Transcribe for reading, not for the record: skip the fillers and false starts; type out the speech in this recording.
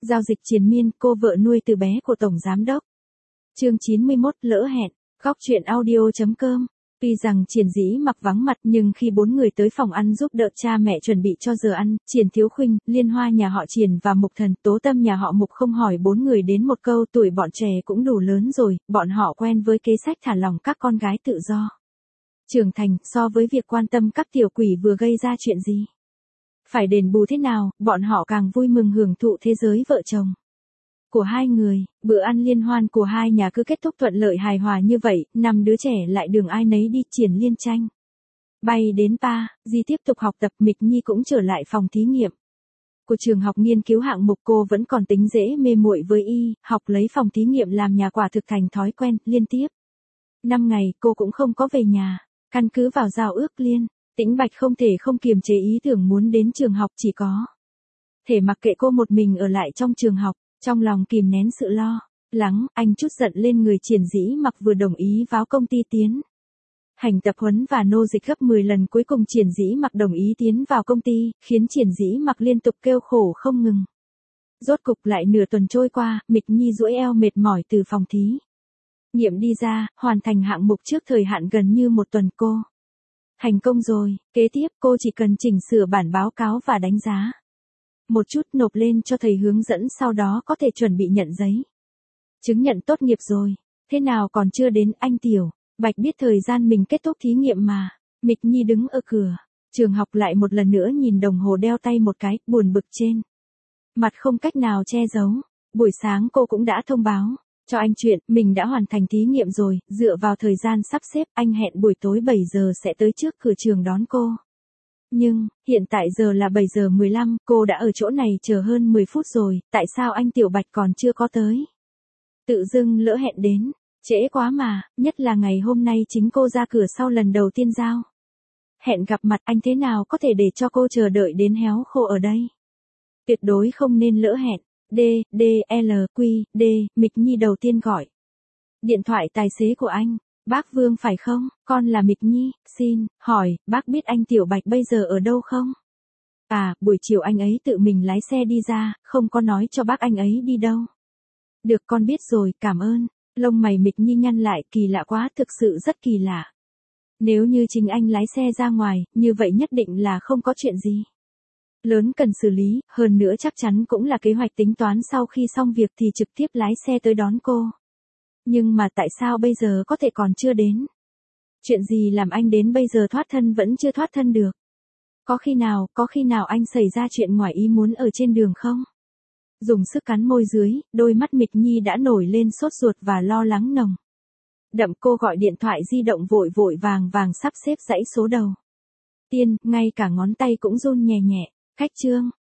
Giao dịch triền miên, cô vợ nuôi từ bé của Tổng Giám đốc. Chương 91, lỡ hẹn. Góc truyện audio.com. Tuy rằng Triển Dĩ Mặc vắng mặt nhưng khi bốn người tới phòng ăn giúp đỡ cha mẹ chuẩn bị cho giờ ăn, Triển Thiếu Khuynh, Liên Hoa nhà họ Triển và Mục Thần, Tố Tâm nhà họ Mục không hỏi bốn người đến một câu, tuổi bọn trẻ cũng đủ lớn rồi, bọn họ quen với kế sách thả lỏng các con gái tự do. Trưởng thành, so với việc quan tâm các tiểu quỷ vừa gây ra chuyện gì. Phải đền bù thế nào, bọn họ càng vui mừng hưởng thụ thế giới vợ chồng của hai người. Bữa ăn liên hoan của hai nhà cứ kết thúc thuận lợi hài hòa như vậy, 5 đứa trẻ lại đường ai nấy đi. Triển Liên Tranh bay đến Di tiếp tục học tập, Mịch Nhi cũng trở lại phòng thí nghiệm của trường học nghiên cứu hạng mục. Cô vẫn còn tính dễ mê muội với học lấy phòng thí nghiệm làm nhà, quả thực thành thói quen. Liên tiếp 5 ngày cô cũng không có về nhà, căn cứ vào giao ước Liên Tĩnh Bạch không thể không kiềm chế ý tưởng muốn đến trường học, chỉ có thể mặc kệ cô một mình ở lại trong trường học. Trong lòng kìm nén sự lo lắng, anh trút giận lên người Triển Dĩ Mặc vừa đồng ý vào công ty tiến hành tập huấn và nô dịch gấp 10 lần. Cuối cùng Triển Dĩ Mặc đồng ý tiến vào công ty, khiến Triển Dĩ Mặc liên tục kêu khổ không ngừng. Rốt cục lại nửa tuần trôi qua, Mịch Nhi duỗi eo mệt mỏi từ phòng thí nghiệm đi ra, hoàn thành hạng mục trước thời hạn gần như một tuần. Cô thành công rồi, kế tiếp cô chỉ cần chỉnh sửa bản báo cáo và đánh giá một chút, nộp lên cho thầy hướng dẫn, sau đó có thể chuẩn bị nhận giấy chứng nhận tốt nghiệp rồi. Thế nào còn chưa đến, anh Tiểu Bạch biết thời gian mình kết thúc thí nghiệm mà. Mịch Nhi đứng ở cửa trường học lại một lần nữa nhìn đồng hồ đeo tay một cái, buồn bực trên mặt không cách nào che giấu. Buổi sáng cô cũng đã thông báo cho anh chuyện mình đã hoàn thành thí nghiệm rồi, dựa vào thời gian sắp xếp, anh hẹn buổi tối 7 giờ sẽ tới trước cửa trường đón cô. Nhưng, hiện tại giờ là 7 giờ 15, cô đã ở chỗ này chờ hơn 10 phút rồi, tại sao anh Tiểu Bạch còn chưa có tới? Tự dưng lỡ hẹn đến, trễ quá mà, nhất là ngày hôm nay chính cô ra cửa sau lần đầu tiên giao hẹn gặp mặt, anh thế nào có thể để cho cô chờ đợi đến héo khô ở đây? Tuyệt đối không nên lỡ hẹn. D, Mịch Nhi đầu tiên gọi điện thoại tài xế của anh. Bác Vương phải không? Con là Mịch Nhi, xin hỏi, bác biết anh Tiểu Bạch bây giờ ở đâu không? À, buổi chiều anh ấy tự mình lái xe đi ra, không có nói cho bác anh ấy đi đâu. Được, con biết rồi, cảm ơn. Lông mày Mịch Nhi nhăn lại, kỳ lạ quá, thực sự rất kỳ lạ. Nếu như chính anh lái xe ra ngoài, như vậy nhất định là không có chuyện gì lớn cần xử lý, hơn nữa chắc chắn cũng là kế hoạch tính toán sau khi xong việc thì trực tiếp lái xe tới đón cô. Nhưng mà tại sao bây giờ có thể còn chưa đến? Chuyện gì làm anh đến bây giờ thoát thân vẫn chưa thoát thân được? Có khi nào anh xảy ra chuyện ngoài ý muốn ở trên đường không? Dùng sức cắn môi dưới, đôi mắt Mịch Nhi đã nổi lên sốt ruột và lo lắng nồng đậm. Cô gọi điện thoại di động vội vàng sắp xếp dãy số đầu tiên, ngay cả ngón tay cũng run nhẹ nhẹ. Khách trương,